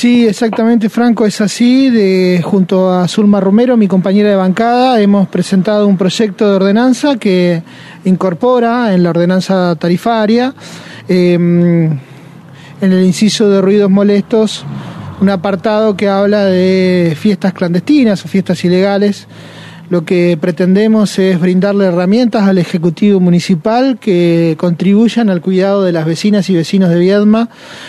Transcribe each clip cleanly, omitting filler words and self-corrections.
Sí, exactamente, Franco, es así. Junto a Zulma Romero, mi compañera de bancada, hemos presentado un proyecto de ordenanza que incorpora en la ordenanza tarifaria, en el inciso de ruidos molestos, un apartado que habla de fiestas clandestinas o fiestas ilegales. Lo que pretendemos es brindarle herramientas al Ejecutivo Municipal que contribuyan al cuidado de las vecinas y vecinos de Viedma.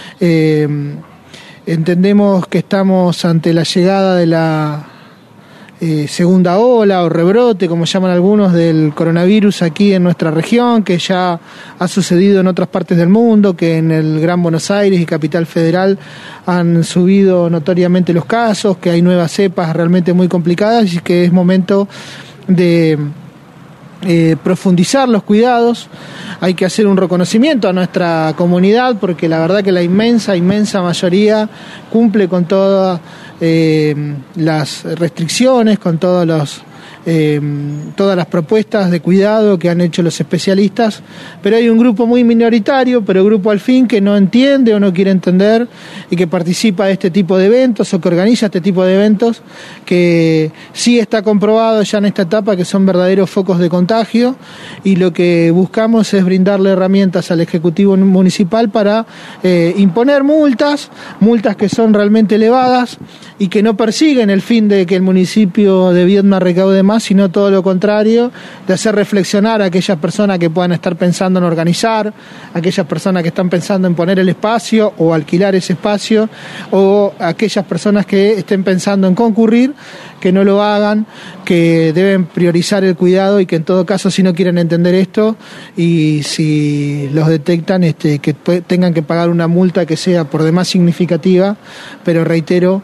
Entendemos que estamos ante la llegada de la segunda ola o rebrote, como llaman algunos, del coronavirus aquí en nuestra región, que ya ha sucedido en otras partes del mundo, que en el Gran Buenos Aires y Capital Federal han subido notoriamente los casos, que hay nuevas cepas realmente muy complicadas y que es momento de profundizar los cuidados. Hay que hacer un reconocimiento a nuestra comunidad porque la verdad que la inmensa mayoría cumple con todas las restricciones, con todas las propuestas de cuidado que han hecho los especialistas, pero hay un grupo muy minoritario, pero grupo al fin, que no entiende o no quiere entender y que participa de este tipo de eventos o que organiza este tipo de eventos, que sí está comprobado ya en esta etapa que son verdaderos focos de contagio, y lo que buscamos es brindarle herramientas al Ejecutivo Municipal para imponer multas que son realmente elevadas y que no persiguen el fin de que el municipio de Viedma recaude más, sino todo lo contrario, de hacer reflexionar a aquellas personas que puedan estar pensando en organizar, aquellas personas que están pensando en poner el espacio o alquilar ese espacio, o aquellas personas que estén pensando en concurrir, que no lo hagan, que deben priorizar el cuidado y que en todo caso, si no quieren entender esto y si los detectan, que tengan que pagar una multa que sea por demás significativa, pero reitero,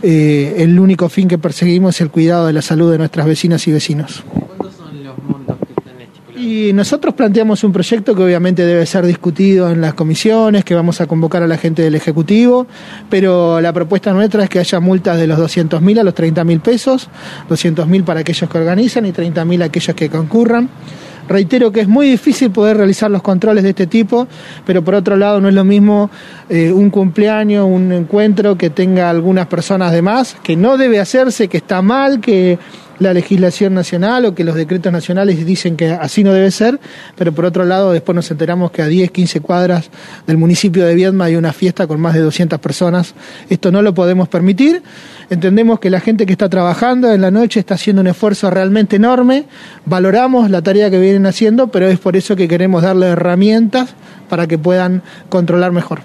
el único fin que perseguimos es el cuidado de la salud de nuestras vecinas y vecinos. ¿Cuántos son los montos que están estipulados? Y nosotros planteamos un proyecto que obviamente debe ser discutido en las comisiones, que vamos a convocar a la gente del Ejecutivo, pero la propuesta nuestra es que haya multas de los 200.000 a los 30.000 pesos, 200.000 para aquellos que organizan y 30.000 aquellos que concurran. Reitero que es muy difícil poder realizar los controles de este tipo, pero por otro lado no es lo mismo un cumpleaños, un encuentro que tenga algunas personas de más, que no debe hacerse, que está mal, que la legislación nacional o que los decretos nacionales dicen que así no debe ser, pero por otro lado después nos enteramos que a 10, 15 cuadras del municipio de Viedma hay una fiesta con más de 200 personas. Esto no lo podemos permitir. Entendemos que la gente que está trabajando en la noche está haciendo un esfuerzo realmente enorme, valoramos la tarea que vienen haciendo, pero es por eso que queremos darle herramientas para que puedan controlar mejor.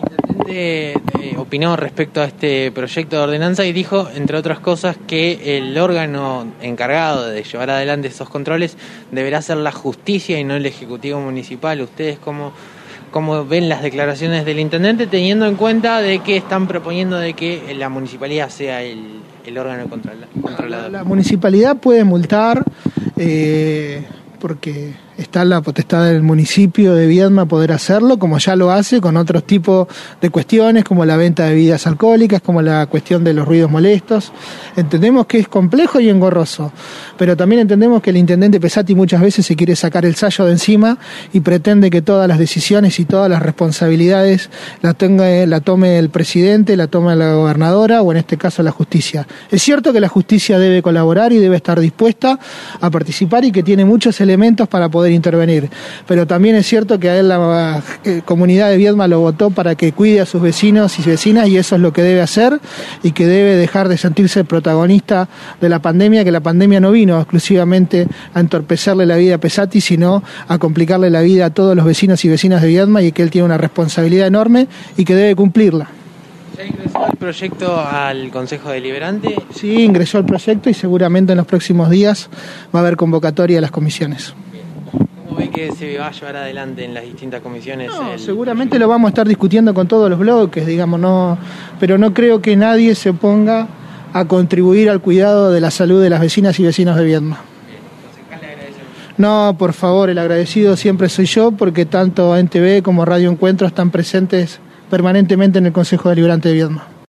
El intendente opinó respecto a este proyecto de ordenanza y dijo, entre otras cosas, que el órgano encargado de llevar adelante esos controles deberá ser la justicia y no el Ejecutivo Municipal. ¿Ustedes cómo ven las declaraciones del intendente, teniendo en cuenta de que están proponiendo de que la municipalidad sea el órgano controlador? La municipalidad puede multar porque está en la potestad del municipio de Viedma poder hacerlo, como ya lo hace con otros tipos de cuestiones, como la venta de bebidas alcohólicas, como la cuestión de los ruidos molestos. Entendemos que es complejo y engorroso, pero también entendemos que el intendente Pesati muchas veces se quiere sacar el sayo de encima y pretende que todas las decisiones y todas las responsabilidades la tome el presidente, la tome la gobernadora o en este caso la justicia. Es cierto que la justicia debe colaborar y debe estar dispuesta a participar y que tiene muchos elementos para poder intervenir, pero también es cierto que a él la comunidad de Viedma lo votó para que cuide a sus vecinos y vecinas, y eso es lo que debe hacer, y que debe dejar de sentirse protagonista de la pandemia, que la pandemia no vino exclusivamente a entorpecerle la vida a Pesati, sino a complicarle la vida a todos los vecinos y vecinas de Viedma, y que él tiene una responsabilidad enorme y que debe cumplirla. ¿Ya ingresó el proyecto al Consejo Deliberante? Sí, ingresó el proyecto y seguramente en los próximos días va a haber convocatoria a las comisiones. ¿Cómo ve que se va a llevar adelante en las distintas comisiones? Seguramente lo vamos a estar discutiendo con todos los bloques, pero no creo que nadie se oponga a contribuir al cuidado de la salud de las vecinas y vecinos de Viedma. No, por favor, el agradecido siempre soy yo, porque tanto NTV como Radio Encuentro están presentes permanentemente en el Consejo Deliberante de Viedma.